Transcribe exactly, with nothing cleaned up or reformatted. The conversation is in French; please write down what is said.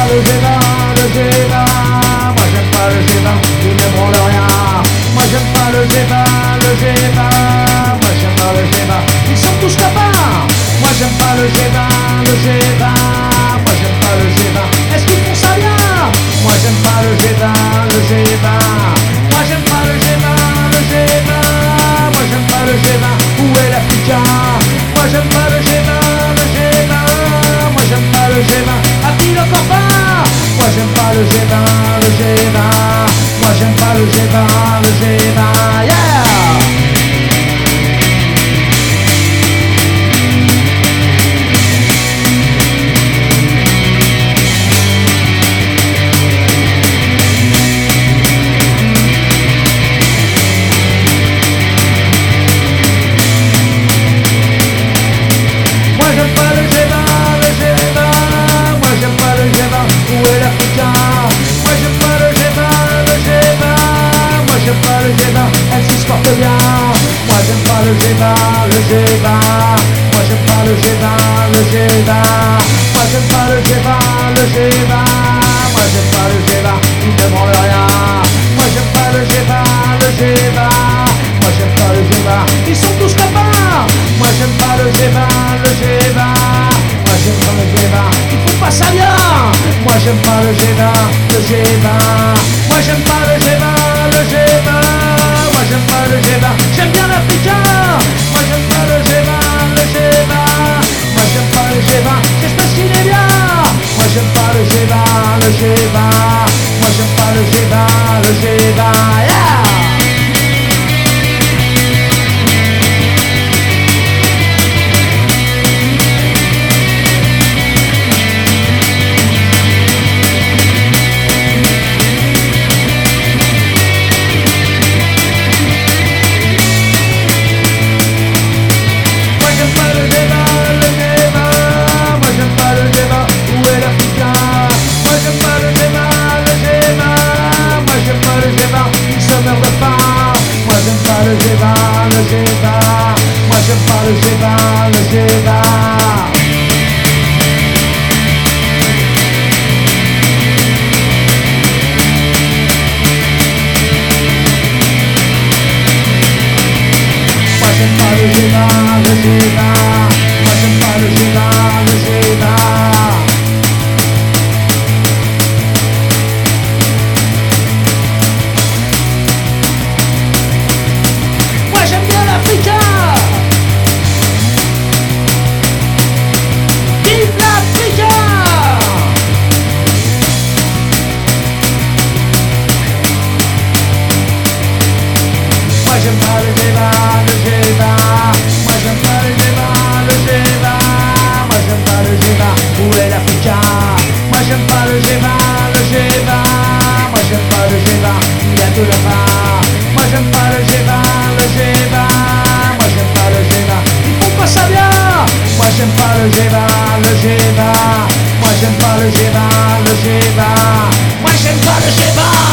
pas le G vingt, le G vingt. Moi j'aime pas le G vingt, il ne branle rien. Moi j'aime pas le G vingt, le G vingt. Moi j'aime pas le G vingt, ils sont tous copains. Moi j'aime pas le G vingt, le G vingt. Moi j'aime pas le G vingt, est-ce qu'ils font ça bien? Moi j'aime pas le G vingt, le G vingt. Moi j'aime pas le G vingt, le G vingt. Moi j'aime pas le G vingt, où est l'Africain? Moi j'aime pas le G vingt, le G vingt. Moi j'aime pas le G vingt, a-t-il le copain? Moi j'aime pas le G vingt, le G vingt. Moi j'aime pas le G vingt, le G vingt. Yeah! Moi j'aime pas le G vingt, le G vingt. Moi j'aime pas le G vingt, le G vingt. Moi j'aime pas le G vingt, le G vingt. Moi j'aime pas le G vingt, il ne branle rien. Moi j'aime pas le G vingt, le G vingt. Moi j'aime pas le G vingt, ils sont tous copains. Moi j'aime pas le G vingt, le G vingt. Moi j'aime pas le G vingt, ils font pas ça bien. Moi j'aime pas le G vingt, le G vingt. Moi j'aime pas le G vingt, le G vingt. Moi j'aime pas le G vingt, j'aime bien l'Africain. Moi j'aime pas le G vingt, le G vingt. Moi j'aime pas le G vingt, c'est parce qu'il est bien. Moi j'aime pas le G vingt, le G vingt. Moi j'aime pas le G vingt, le G vingt. Yeah! Le G vingt, le G vingt. Moi j'aime pas le G vingt, le G vingt. Moi j'aime pas le G vingt, le G vingt. Moi j'aime pas le G vingt, le G vingt. Vive l'Afrique! Moi j'aime pas le G vingt, le G vingt. Moi j'aime pas le G vingt, le G vingt. Moi j'aime pas le G vingt, où est l'Africain? Moi j'aime pas le G vingt, le G vingt. Moi j'aime pas le G vingt, il y a tout le vin. Moi j'aime pas le G vingt, le G vingt. Moi j'aime pas le G vingt, ils font pas ça bien. Moi j'aime pas le G vingt, le G vingt. Moi j'aime pas le G vingt, le G vingt. Moi j'aime pas le G vingt.